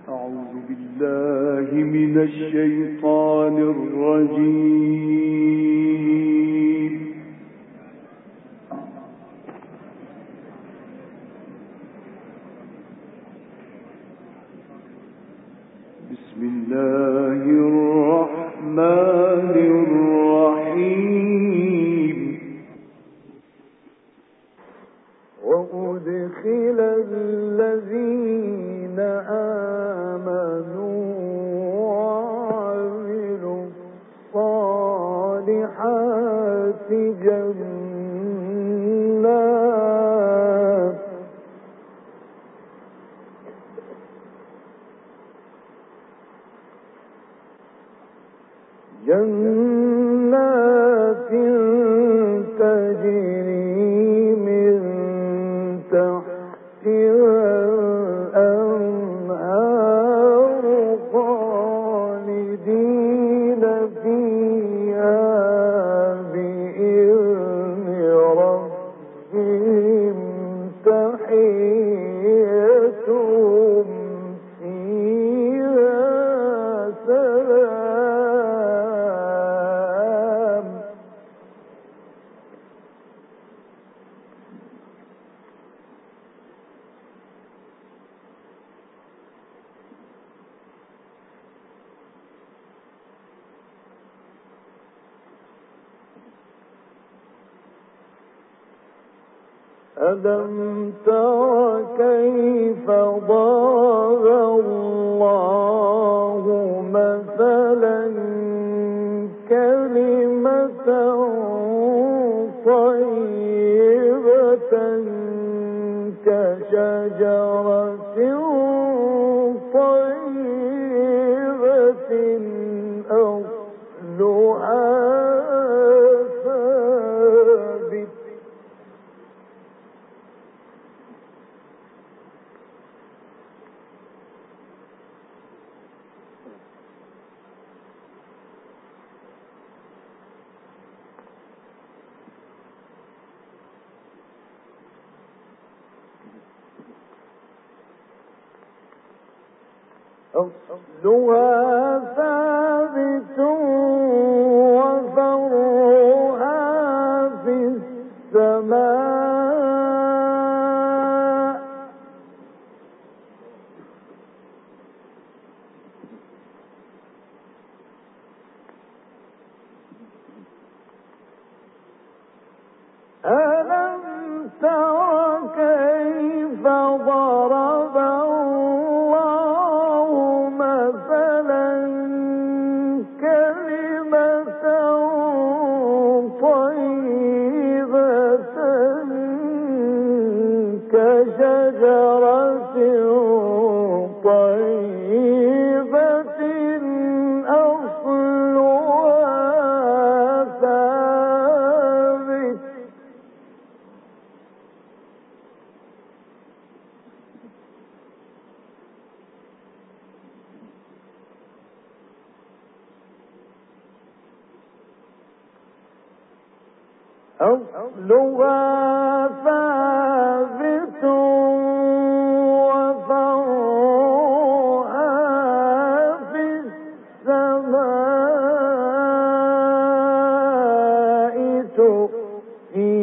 أعوذ بالله من الشيطان الرجيم. بسم الله الرحمن الرحيم. وأدخل الذين آمنوا وعملوا الصالحات جنات تجري من تحتها الأنهار خالدين فيها بإذن ربهم تحيتهم فيها سلام. ألم تر كيف ضرب الله مثلا كلمة طيبة كشجرة طيبة أصلها ثابت وفرعها في السماء. ألم تر كيف ضرب الله مثلا كلمة طيبة كشجرة طيبة أصلها ثابت وفرعها في السماء تؤتي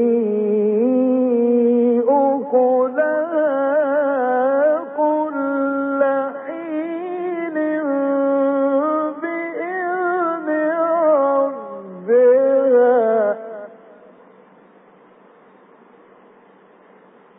أكلها كل حين بإذن ربها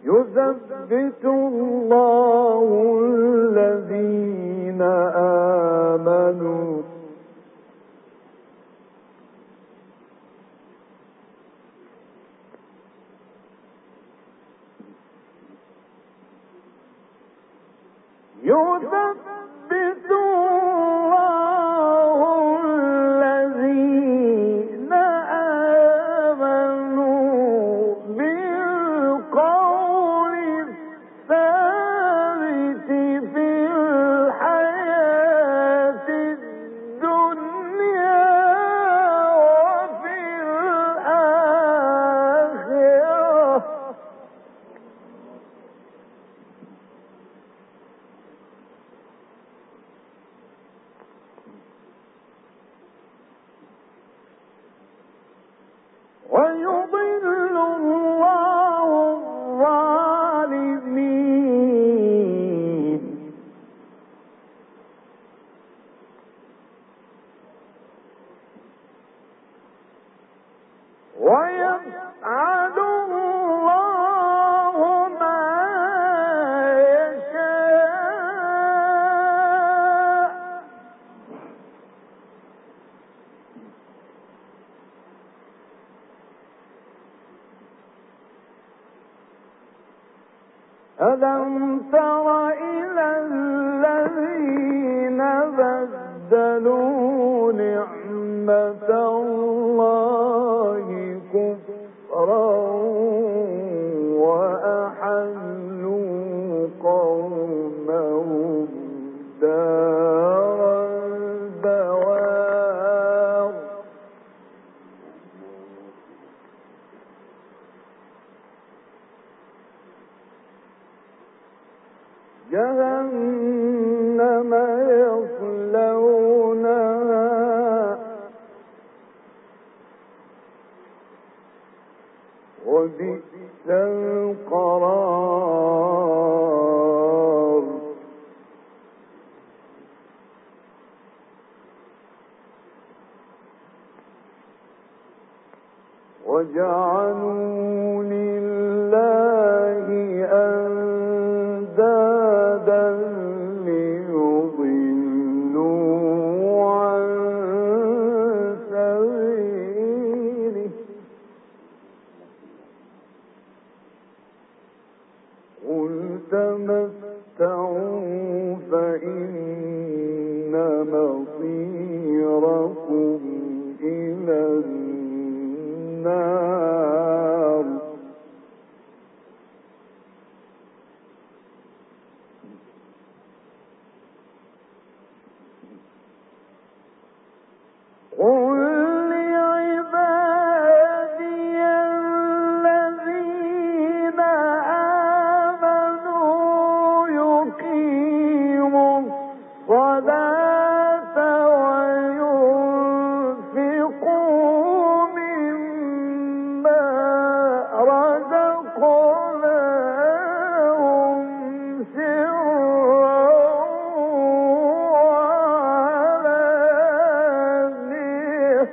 يثبت الله الذين آمنوا بالقول الثابت في الحياة الدنيا وفي الآخرة ويضل الله الظالمين ويفعل الله ما يشاء ألم تر إلى الذين بدلوا نعمة الله كفرا وأحلوا قومهم دار البوار جهنم يصلونها وبئس القرار وجعلوا لله أندادا ليضلوا عن سبيله قل تمتعوا فإن مصيركم إلى النار قل لعبادي الذين آمنوا يقيموا الصلاة وينفقوا مما رزقناهم سرا وعلانية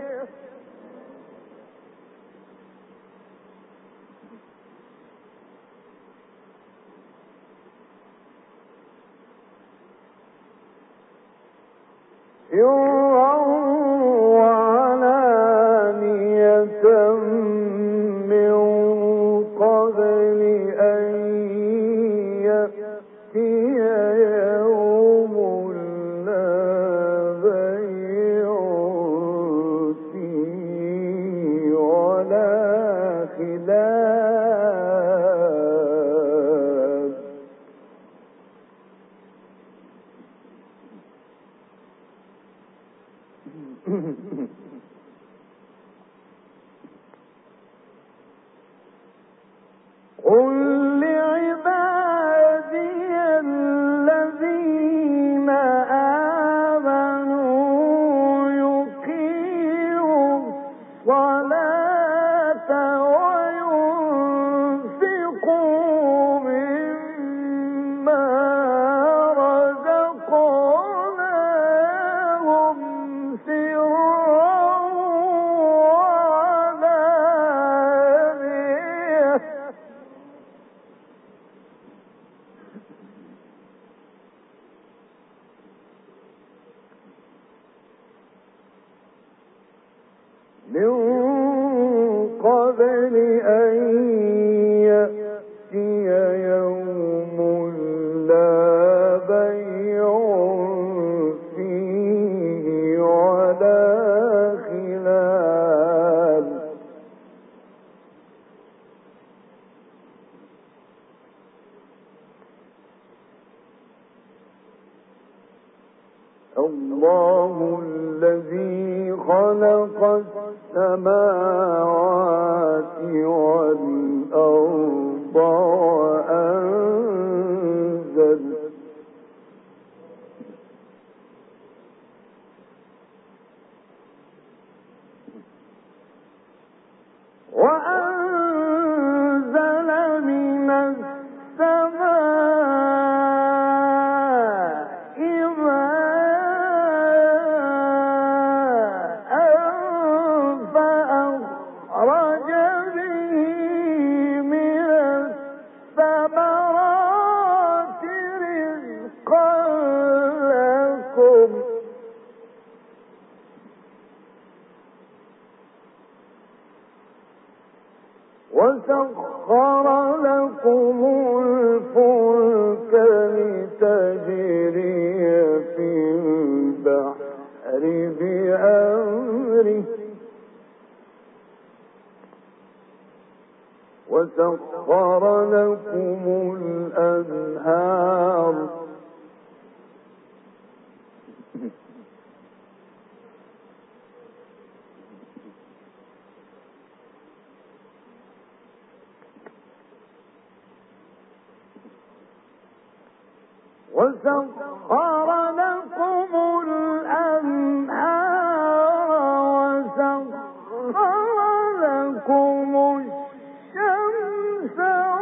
من قبل أن يأتي يوم لا بيع فيه ولا خلال قل لعبادي الذين آمنوا يقيموا الصلاة وينفقوا مما رزقناهم سرا من قبل أن يأتي يوم لا بيع فيه ولا خلال. الله الذي خلق السماوات والأرض وأنزل من السماء ماء فأخرج به من الثمرات رزقا لكم وسخر لكم الفلك لتجري في البحر بأمره وسخر لكم الأنهار وسخر لكم الأنهار وسخر لكم الشمس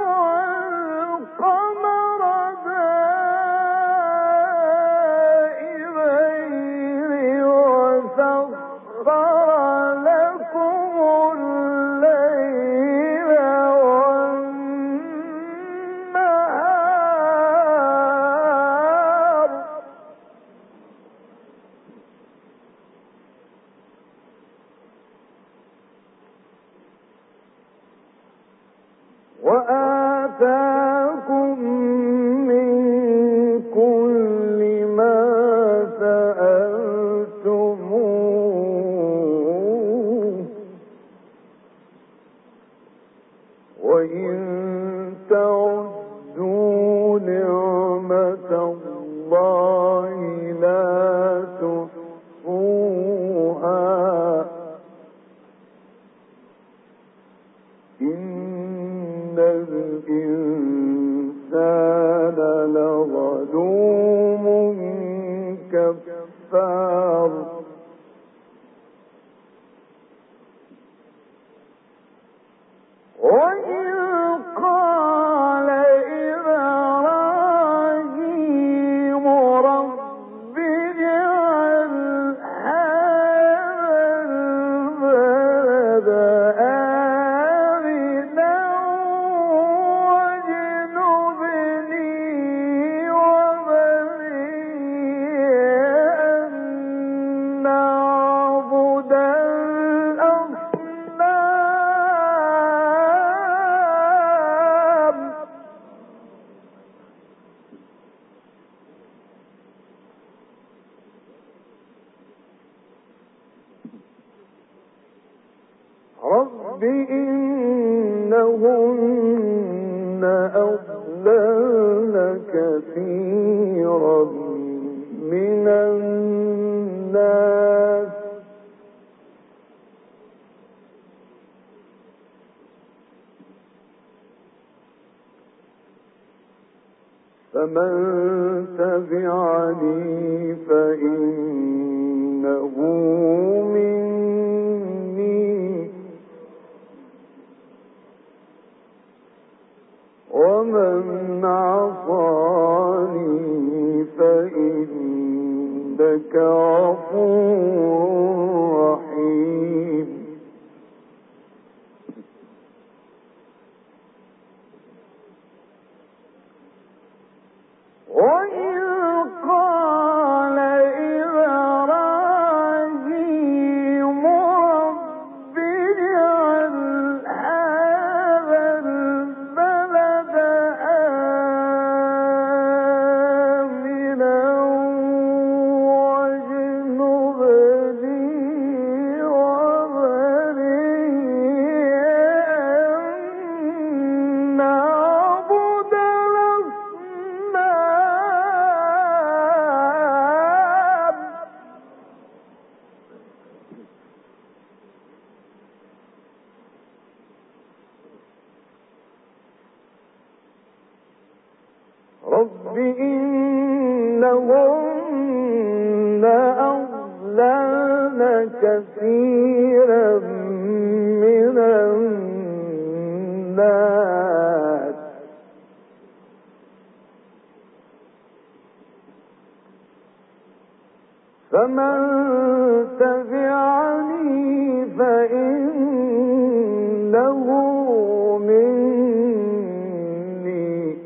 والقمر دائبين وسخر لكم الليل والنهار وآتاكم من كل ما سألتموه وإن تعدوا نعمة الله لا تحصوها إن الإنسان لظلوم كفار وإذ قال إبراهيم رب اجعل هذا البلد آمنا واجنبني وبني أن نعبد الأصنام رب إنهن أضللن كثيرا من الناس فمن تبعني فإنه مني ومن عصاني فإنك غفور رحيم وإذ قال إبراهيم رب كثيرا من الناس فمن تبعني فإنه مني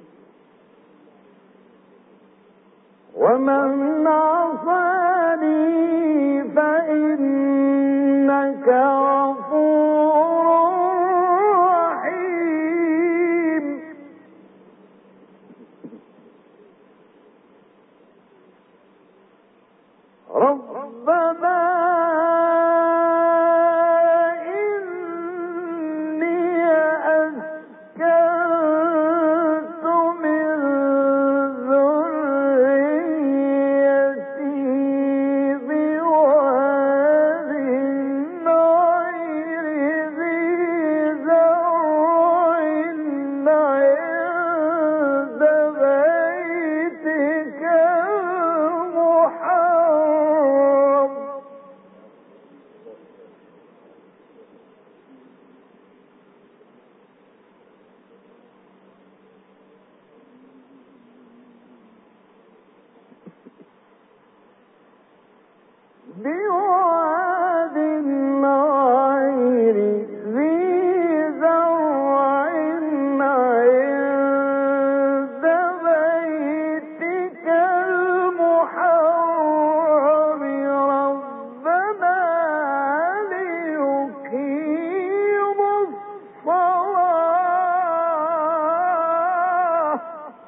ومن عصاني فإنك غفور رحيم. ربنا إني أسكنت من ذريتي بواد غير ذي زرع عند بيتك المحرم بواد غير ذي زرع عند بيتك المحرم ربنا ليقيموا الصلاة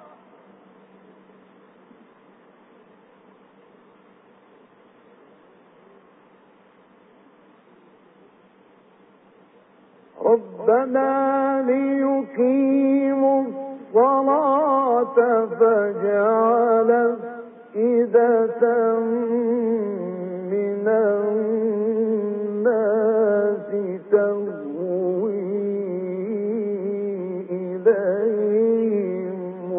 فاجعل أفئدة من الناس تهوي إليهم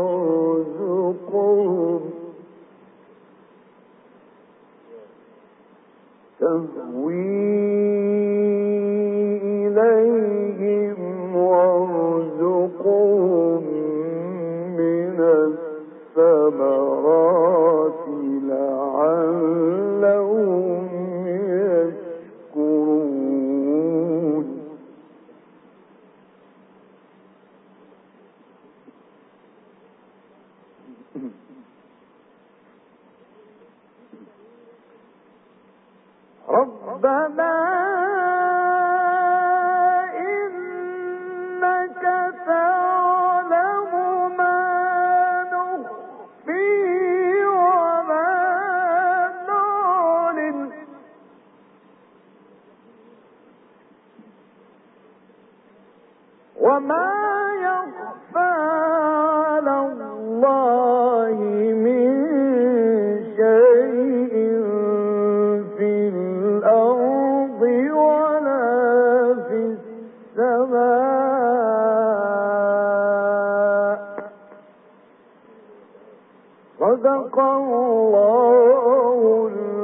وارزقهم من الثمرات لعلهم يشكرون. ربنا إنك تعلم ما نخفي وما نعلن وما يخفى على الله من شيء في الأرض ولا في السماء. صدق الله